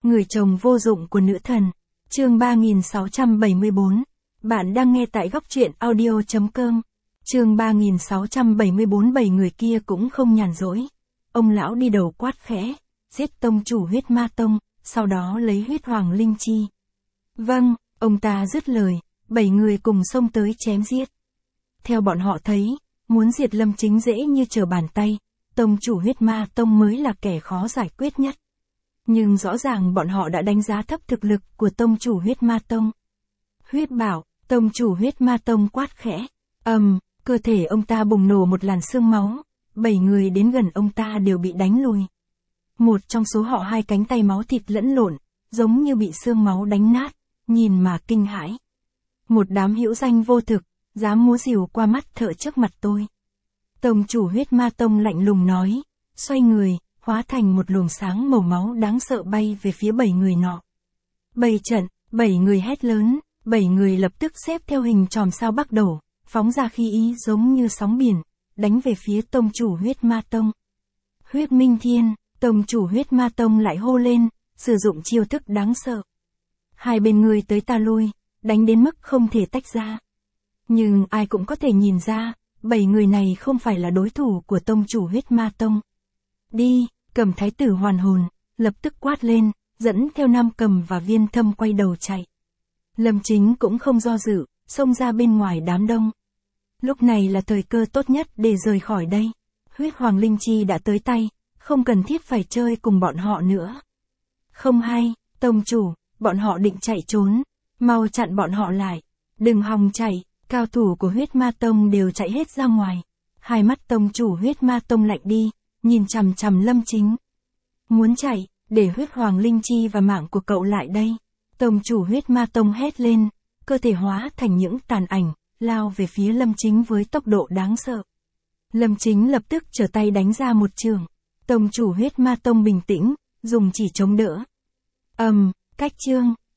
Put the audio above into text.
Người chồng vô dụng của nữ thần. Chương 3674. Bạn đang nghe tại góc truyện audio.com. Chương 3674. Bảy người kia cũng không nhàn rỗi. Ông lão đi đầu quát khẽ, giết tông chủ huyết ma tông, sau đó lấy huyết hoàng linh chi. Vâng, ông ta dứt lời, 7 người cùng xông tới chém giết. Theo bọn họ thấy, muốn diệt Lâm Chính dễ như trở bàn tay, tông chủ huyết ma tông mới là kẻ khó giải quyết nhất. Nhưng rõ ràng bọn họ đã đánh giá thấp thực lực của tông chủ huyết ma tông. Huyết bảo, tông chủ huyết ma tông quát khẽ. Cơ thể ông ta bùng nổ một làn sương máu. 7 người đến gần ông ta đều bị đánh lùi. Một trong số họ 2 cánh tay máu thịt lẫn lộn, giống như bị sương máu đánh nát, nhìn mà kinh hãi. Một đám hữu danh vô thực, dám múa rìu qua mắt thợ trước mặt tôi. Tông chủ huyết ma tông lạnh lùng nói, xoay người, hóa thành một luồng sáng màu máu đáng sợ bay về phía 7 người nọ. Bày trận, 7 người hét lớn, 7 người lập tức xếp theo hình chòm sao bắc đổ, phóng ra khí ý giống như sóng biển, đánh về phía tông chủ huyết ma tông. Huyết minh thiên, tông chủ huyết ma tông lại hô lên, sử dụng chiêu thức đáng sợ. Hai bên người tới ta lui, đánh đến mức không thể tách ra. Nhưng ai cũng có thể nhìn ra, 7 người này không phải là đối thủ của tông chủ huyết ma tông. Đi, Cầm thái tử hoàn hồn, lập tức quát lên, dẫn theo Nam Cầm và Viên Thâm quay đầu chạy. Lâm Chính cũng không do dự, xông ra bên ngoài đám đông. Lúc này là thời cơ tốt nhất để rời khỏi đây. Huyết hoàng linh chi đã tới tay, không cần thiết phải chơi cùng bọn họ nữa. Không hay, tông chủ, bọn họ định chạy trốn, mau chặn bọn họ lại. Đừng hòng chạy, cao thủ của huyết ma tông đều chạy hết ra ngoài. Hai mắt tông chủ huyết ma tông lạnh đi, nhìn chằm chằm Lâm Chính. Muốn chạy, để huyết hoàng linh chi và mạng của cậu lại đây. Tông chủ huyết ma tông hét lên, cơ thể hóa thành những tàn ảnh, lao về phía Lâm Chính với tốc độ đáng sợ. Lâm Chính lập tức trở tay đánh ra một trường. Tông chủ huyết ma tông bình tĩnh, dùng chỉ chống đỡ. Cách chương.